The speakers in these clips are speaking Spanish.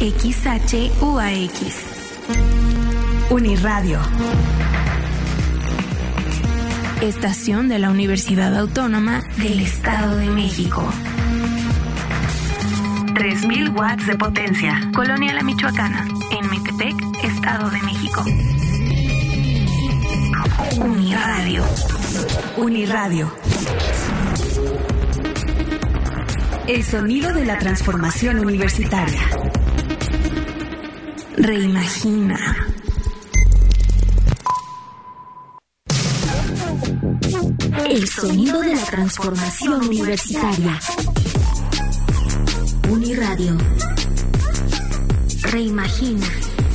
XHUAX. Uniradio. Estación de la Universidad Autónoma del Estado de México. 3000 watts de potencia. Colonia La Michoacana, en Metepec, Estado de México. Uniradio. Uniradio. El sonido de la transformación universitaria. Reimagina. El sonido de la transformación universitaria. Uniradio. Reimagina.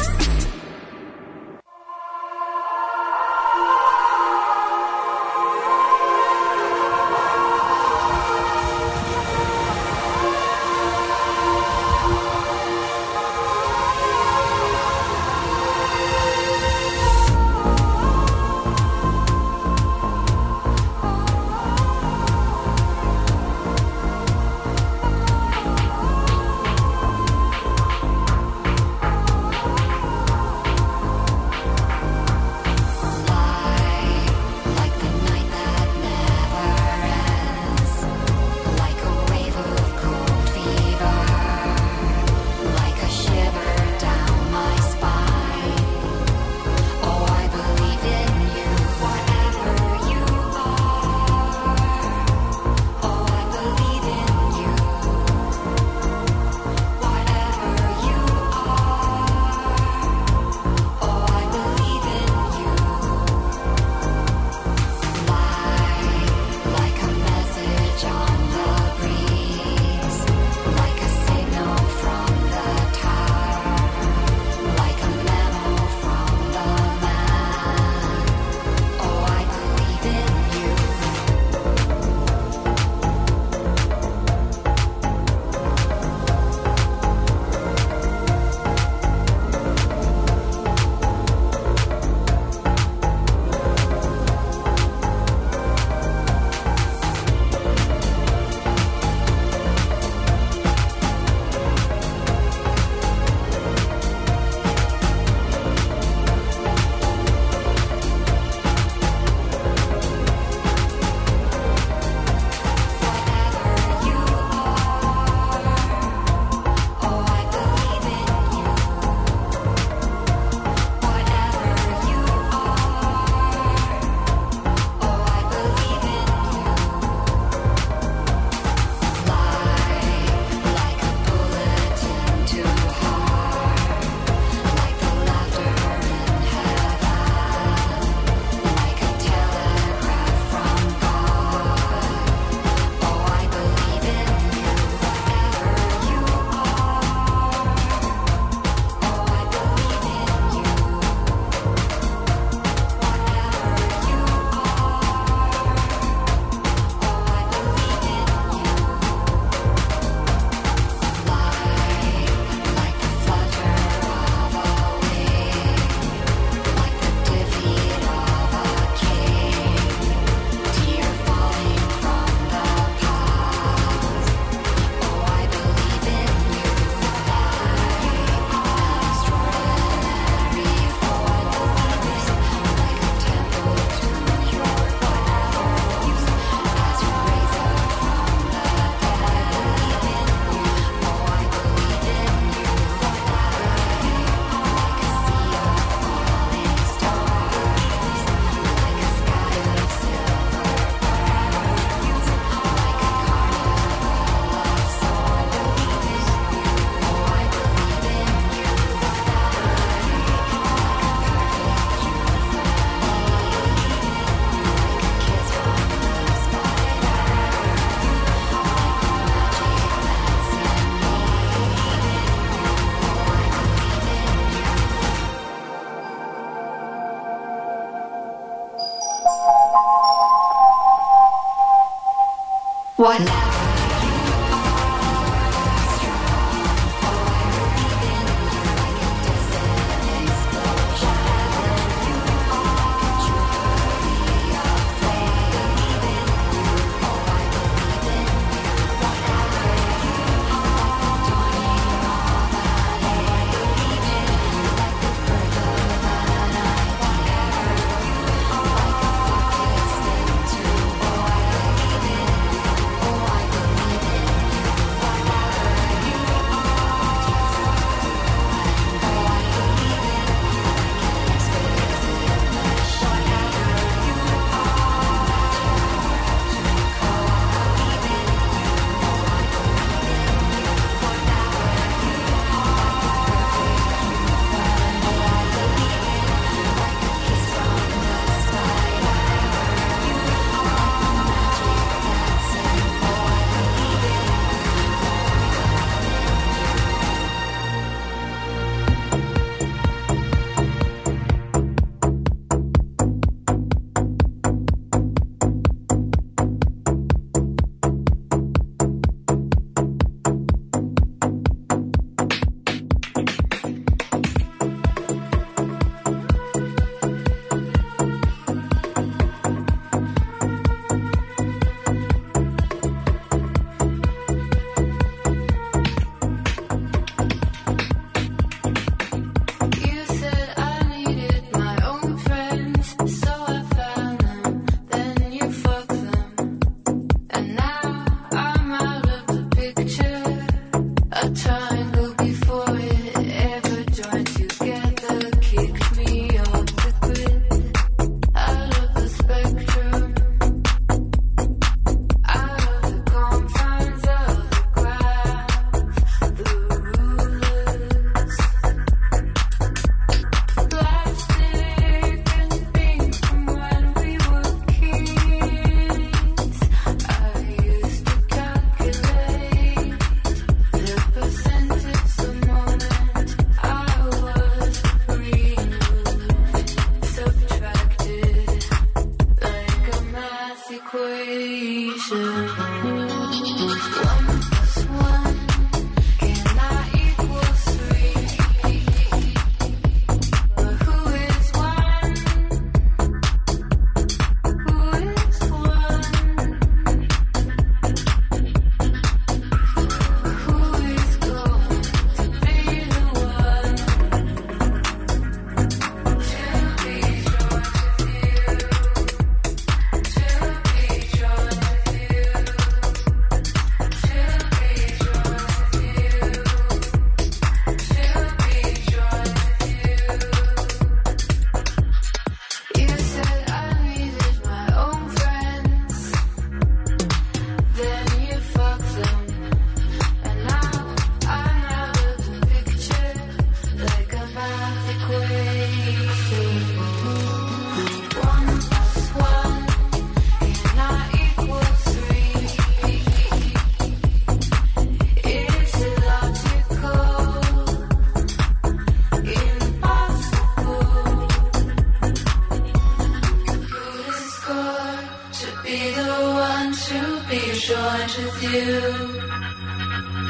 What?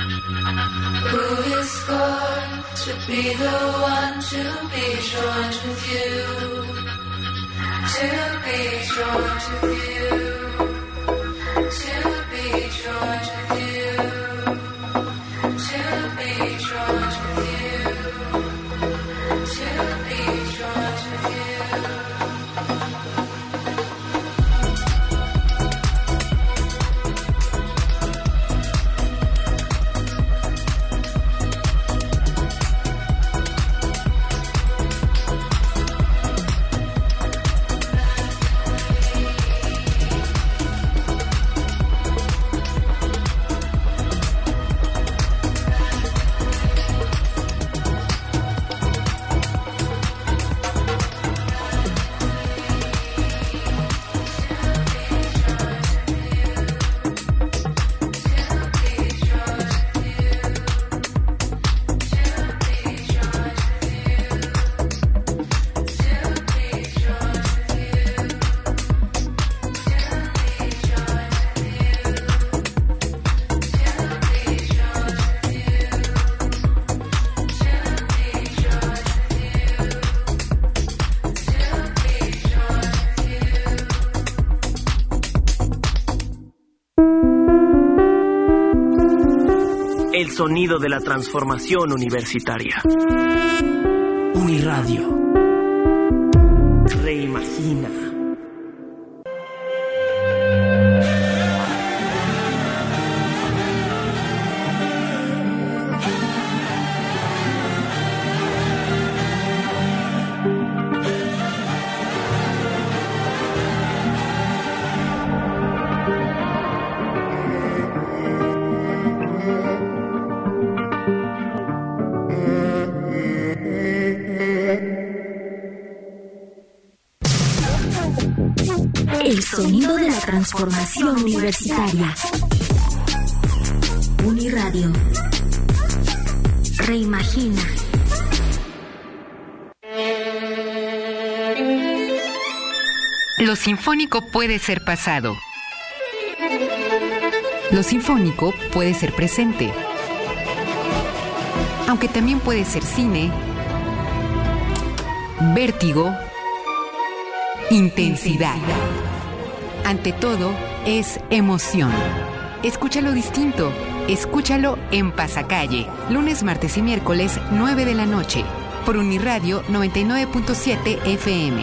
Who is going to be the one to be joined with you? To be joined with you. To be joined with you. To be joined with you. To be joined with you. El sonido de la transformación universitaria. Uniradio. Reimagina. El sonido de la transformación universitaria. Uniradio. Reimagina. Lo sinfónico puede ser pasado. Lo sinfónico puede ser presente. Aunque también puede ser cine, vértigo, intensidad. Ante todo, es emoción. Escúchalo distinto. Escúchalo en Pasacalle. Lunes, martes y miércoles, 9 de la noche. Por Uniradio 99.7 FM.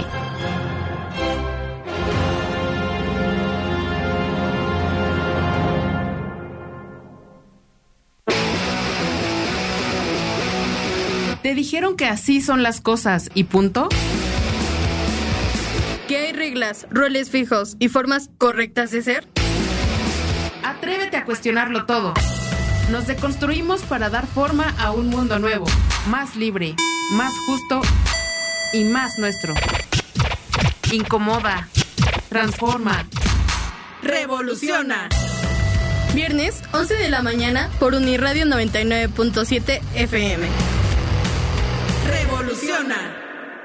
¿Te dijeron que así son las cosas y punto? ¿Que hay reglas, roles fijos y formas correctas de ser? Atrévete a cuestionarlo todo. Nos deconstruimos para dar forma a un mundo nuevo, más libre, más justo y más nuestro. Incomoda, transforma, revoluciona. Viernes, 11 de la mañana, por Uniradio 99.7 FM. Revoluciona.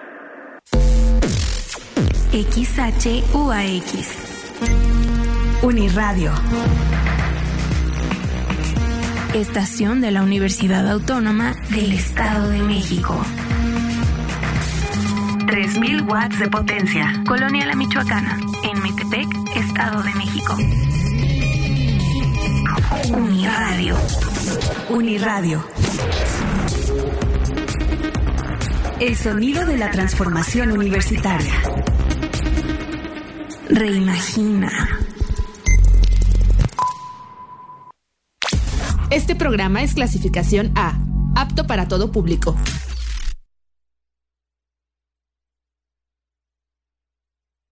XHUAX. Uniradio. Estación de la Universidad Autónoma del Estado de México. 3000 watts de potencia. Colonia La Michoacana, en Metepec, Estado de México. Uniradio. Uniradio. El sonido de la transformación universitaria. Reimagina. Este programa es clasificación A, apto para todo público.